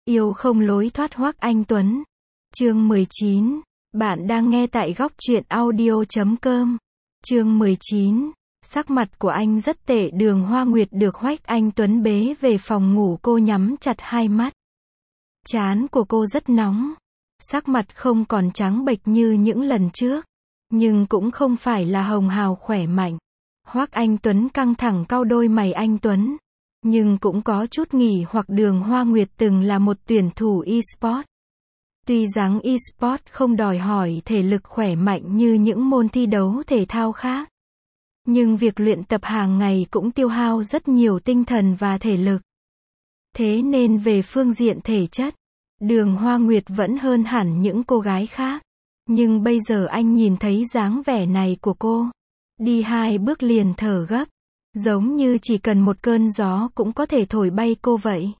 Yêu không lối thoát Hoắc Anh Tuấn. Chương 19. Bạn đang nghe tại góc truyện audio.com. Chương 19. Sắc mặt của anh rất tệ. Đường Hoa Nguyệt được Hoắc Anh Tuấn bế về phòng ngủ, cô nhắm chặt hai mắt. Trán của cô rất nóng. Sắc mặt không còn trắng bệch như những lần trước, nhưng cũng không phải là hồng hào khỏe mạnh. Hoắc Anh Tuấn căng thẳng cau đôi mày. Anh Tuấn, nhưng cũng có chút nghỉ hoặc. Đường Hoa Nguyệt từng là một tuyển thủ e-sport. Tuy rằng e-sport không đòi hỏi thể lực khỏe mạnh như những môn thi đấu thể thao khác, nhưng việc luyện tập hàng ngày cũng tiêu hao rất nhiều tinh thần và thể lực. Thế nên về phương diện thể chất, Đường Hoa Nguyệt vẫn hơn hẳn những cô gái khác. Nhưng bây giờ anh nhìn thấy dáng vẻ này của cô, đi hai bước liền thở gấp, giống như chỉ cần một cơn gió cũng có thể thổi bay cô vậy.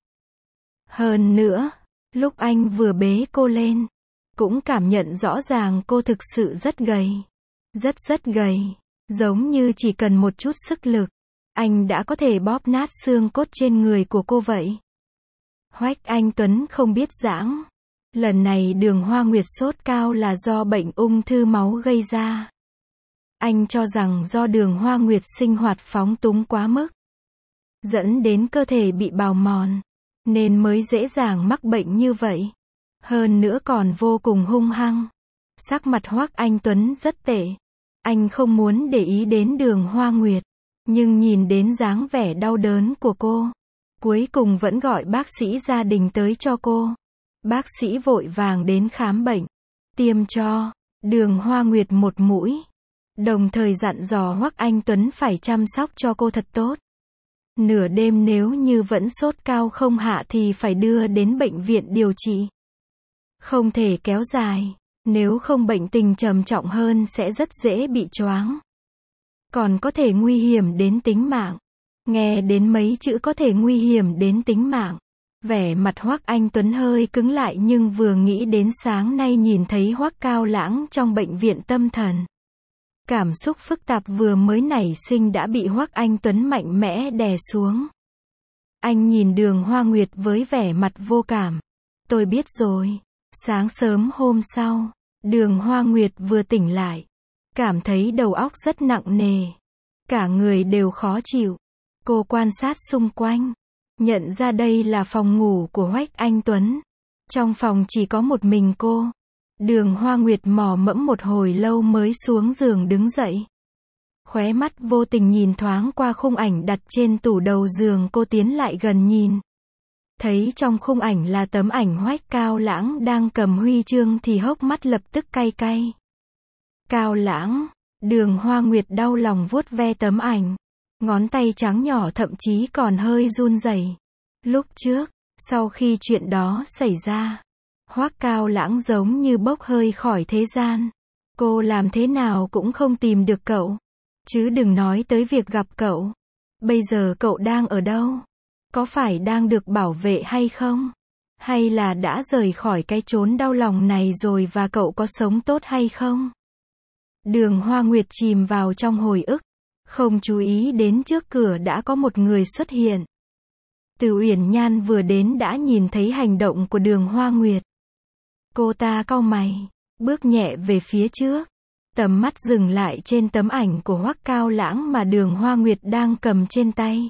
Hơn nữa, lúc anh vừa bế cô lên, cũng cảm nhận rõ ràng cô thực sự rất gầy. Rất gầy, giống như chỉ cần một chút sức lực, anh đã có thể bóp nát xương cốt trên người của cô vậy. Hoắc Anh Tuấn không biết giãng. Lần này Đường Hoa Nguyệt sốt cao là do bệnh ung thư máu gây ra. Anh cho rằng do Đường Hoa Nguyệt sinh hoạt phóng túng quá mức, dẫn đến cơ thể bị bào mòn, nên mới dễ dàng mắc bệnh như vậy. Hơn nữa còn vô cùng hung hăng. Sắc mặt Hoắc Anh Tuấn rất tệ. Anh không muốn để ý đến Đường Hoa Nguyệt, nhưng nhìn đến dáng vẻ đau đớn của cô, cuối cùng vẫn gọi bác sĩ gia đình tới cho cô. Bác sĩ vội vàng đến khám bệnh, tiêm cho Đường Hoa Nguyệt một mũi, đồng thời dặn dò Hoắc Anh Tuấn phải chăm sóc cho cô thật tốt. Nửa đêm nếu như vẫn sốt cao không hạ thì phải đưa đến bệnh viện điều trị. Không thể kéo dài, nếu không bệnh tình trầm trọng hơn sẽ rất dễ bị choáng, còn có thể nguy hiểm đến tính mạng. Nghe đến mấy chữ có thể nguy hiểm đến tính mạng, vẻ mặt Hoắc Anh Tuấn hơi cứng lại, nhưng vừa nghĩ đến sáng nay nhìn thấy Hoắc Cao Lãng trong bệnh viện tâm thần, cảm xúc phức tạp vừa mới nảy sinh đã bị Hoắc Anh Tuấn mạnh mẽ đè xuống. Anh nhìn Đường Hoa Nguyệt với vẻ mặt vô cảm. Tôi biết rồi. Sáng sớm hôm sau, Đường Hoa Nguyệt vừa tỉnh lại, cảm thấy đầu óc rất nặng nề, cả người đều khó chịu. Cô quan sát xung quanh, nhận ra đây là phòng ngủ của Hoắc Anh Tuấn. Trong phòng chỉ có một mình cô. Đường Hoa Nguyệt mò mẫm một hồi lâu mới xuống giường đứng dậy. Khóe mắt vô tình nhìn thoáng qua khung ảnh đặt trên tủ đầu giường, cô tiến lại gần nhìn. Thấy trong khung ảnh là tấm ảnh Hoắc Cao Lãng đang cầm huy chương thì hốc mắt lập tức cay cay. Cao Lãng, Đường Hoa Nguyệt đau lòng vuốt ve tấm ảnh. Ngón tay trắng nhỏ thậm chí còn hơi run rẩy. Lúc trước, sau khi chuyện đó xảy ra, Hoắc Cao Lãng giống như bốc hơi khỏi thế gian. Cô làm thế nào cũng không tìm được cậu. Chứ đừng nói tới việc gặp cậu. Bây giờ cậu đang ở đâu? Có phải đang được bảo vệ hay không? Hay là đã rời khỏi cái chốn đau lòng này rồi, và cậu có sống tốt hay không? Đường Hoa Nguyệt chìm vào trong hồi ức, không chú ý đến trước cửa đã có một người xuất hiện. Từ Uyển Nhan vừa đến đã nhìn thấy hành động của Đường Hoa Nguyệt. Cô ta cau mày, bước nhẹ về phía trước. Tầm mắt dừng lại trên tấm ảnh của Hoắc Cao Lãng mà Đường Hoa Nguyệt đang cầm trên tay.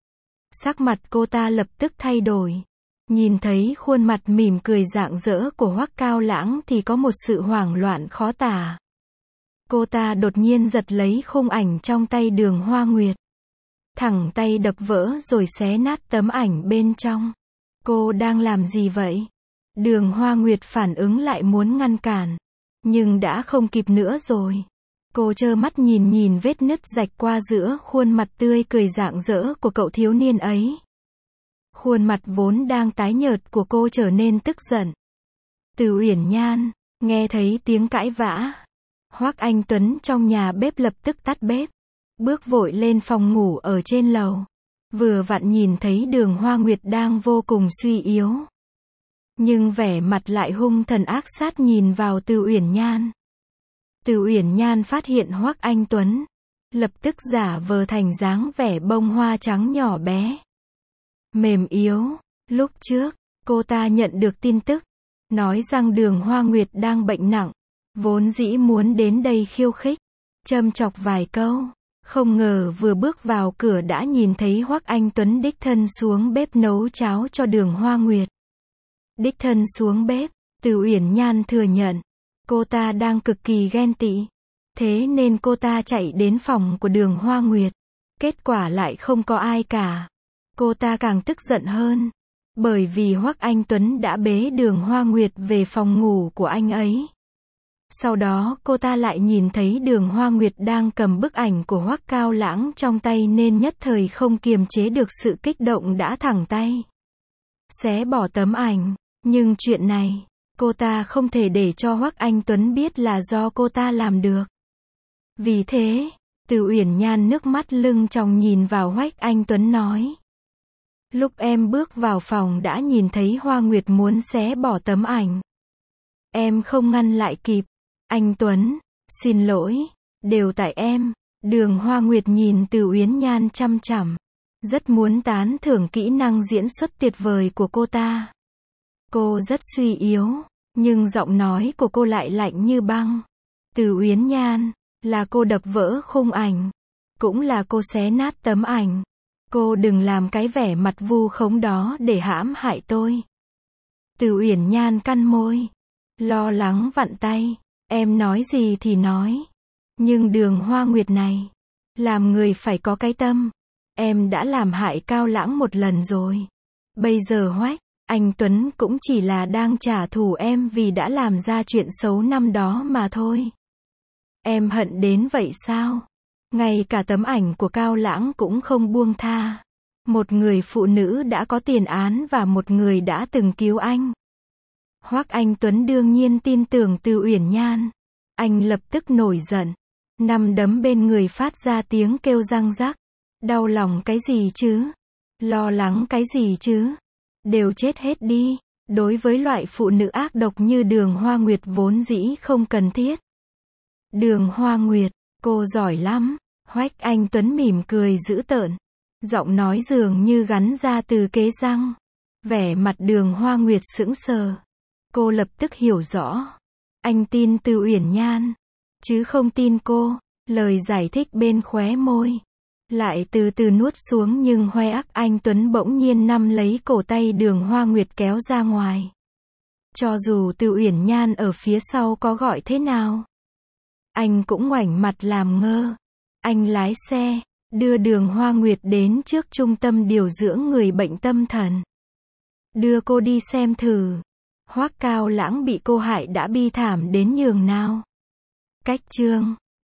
Sắc mặt cô ta lập tức thay đổi. Nhìn thấy khuôn mặt mỉm cười rạng rỡ của Hoắc Cao Lãng thì có một sự hoảng loạn khó tả. Cô ta đột nhiên giật lấy khung ảnh trong tay Đường Hoa Nguyệt, thẳng tay đập vỡ rồi xé nát tấm ảnh bên trong. Cô đang làm gì vậy? Đường Hoa Nguyệt phản ứng lại muốn ngăn cản, nhưng đã không kịp nữa rồi. Cô trơ mắt nhìn vết nứt rạch qua giữa khuôn mặt tươi cười rạng rỡ của cậu thiếu niên ấy. Khuôn mặt vốn đang tái nhợt của cô trở nên tức giận. Từ Uyển Nhan, nghe thấy tiếng cãi vã, Hoắc Anh Tuấn trong nhà bếp lập tức tắt bếp, bước vội lên phòng ngủ ở trên lầu. Vừa vặn nhìn thấy Đường Hoa Nguyệt đang vô cùng suy yếu, nhưng vẻ mặt lại hung thần ác sát nhìn vào Từ Uyển Nhan. Từ Uyển Nhan phát hiện Hoắc Anh Tuấn, lập tức giả vờ thành dáng vẻ bông hoa trắng nhỏ bé, mềm yếu. Lúc trước, Cô ta nhận được tin tức, nói rằng Đường Hoa Nguyệt đang bệnh nặng, vốn dĩ muốn đến đây khiêu khích, châm chọc vài câu. Không ngờ vừa bước vào cửa đã nhìn thấy Hoắc Anh Tuấn đích thân xuống bếp nấu cháo cho Đường Hoa Nguyệt. Đích thân xuống bếp, Từ Uyển Nhan thừa nhận, cô ta đang cực kỳ ghen tị. Thế nên cô ta chạy đến phòng của Đường Hoa Nguyệt. Kết quả lại không có ai cả. Cô ta càng tức giận hơn. Bởi vì Hoắc Anh Tuấn đã bế Đường Hoa Nguyệt về phòng ngủ của anh ấy. Sau đó cô ta lại nhìn thấy Đường Hoa Nguyệt đang cầm bức ảnh của Hoắc Cao Lãng trong tay nên nhất thời không kiềm chế được sự kích động đã thẳng tay xé bỏ tấm ảnh. Nhưng chuyện này, cô ta không thể để cho Hoắc Anh Tuấn biết là do cô ta làm được. Vì thế, Từ Uyển Nhan nước mắt lưng tròng nhìn vào Hoắc Anh Tuấn nói. Lúc em bước vào phòng đã nhìn thấy Hoa Nguyệt muốn xé bỏ tấm ảnh. Em không ngăn lại kịp. Anh Tuấn, xin lỗi, đều tại em. Đường Hoa Nguyệt nhìn Từ Uyển Nhan chăm chằm, rất muốn tán thưởng kỹ năng diễn xuất tuyệt vời của cô ta. Cô rất suy yếu, nhưng giọng nói của cô lại lạnh như băng. Từ Uyển Nhan, là cô đập vỡ khung ảnh, cũng là cô xé nát tấm ảnh. Cô đừng làm cái vẻ mặt vu khống đó để hãm hại tôi. Từ Uyển Nhan cắn môi, lo lắng vặn tay. Em nói gì thì nói. Nhưng Đường Hoa Nguyệt này, làm người phải có cái tâm. Em đã làm hại Cao Lãng một lần rồi. Bây giờ Hoắc Anh Tuấn cũng chỉ là đang trả thù em vì đã làm ra chuyện xấu năm đó mà thôi. Em hận đến vậy sao? Ngay cả tấm ảnh của Cao Lãng cũng không buông tha. Một người phụ nữ đã có tiền án và một người đã từng cứu anh. Hoắc Anh Tuấn đương nhiên tin tưởng Từ Uyển Nhan. Anh lập tức nổi giận, nắm đấm bên người phát ra tiếng kêu răng rắc. Đau lòng cái gì chứ? Lo lắng cái gì chứ? Đều chết hết đi. Đối với loại phụ nữ ác độc như Đường Hoa Nguyệt vốn dĩ không cần thiết. Đường Hoa Nguyệt, cô giỏi lắm. Hoắc Anh Tuấn mỉm cười dữ tợn, giọng nói dường như gắn ra từ kế răng. Vẻ mặt Đường Hoa Nguyệt sững sờ. Cô lập tức hiểu rõ. Anh tin Từ Uyển Nhan, chứ không tin cô. Lời giải thích bên khóe môi lại từ từ nuốt xuống, nhưng Hoắc Anh Tuấn bỗng nhiên nắm lấy cổ tay Đường Hoa Nguyệt kéo ra ngoài. Cho dù Từ Uyển Nhan ở phía sau có gọi thế nào, anh cũng ngoảnh mặt làm ngơ. Anh lái xe, đưa Đường Hoa Nguyệt đến trước trung tâm điều dưỡng người bệnh tâm thần. Đưa cô đi xem thử, Hoắc Cao Lãng bị cô hại đã bi thảm đến nhường nào. Cách chương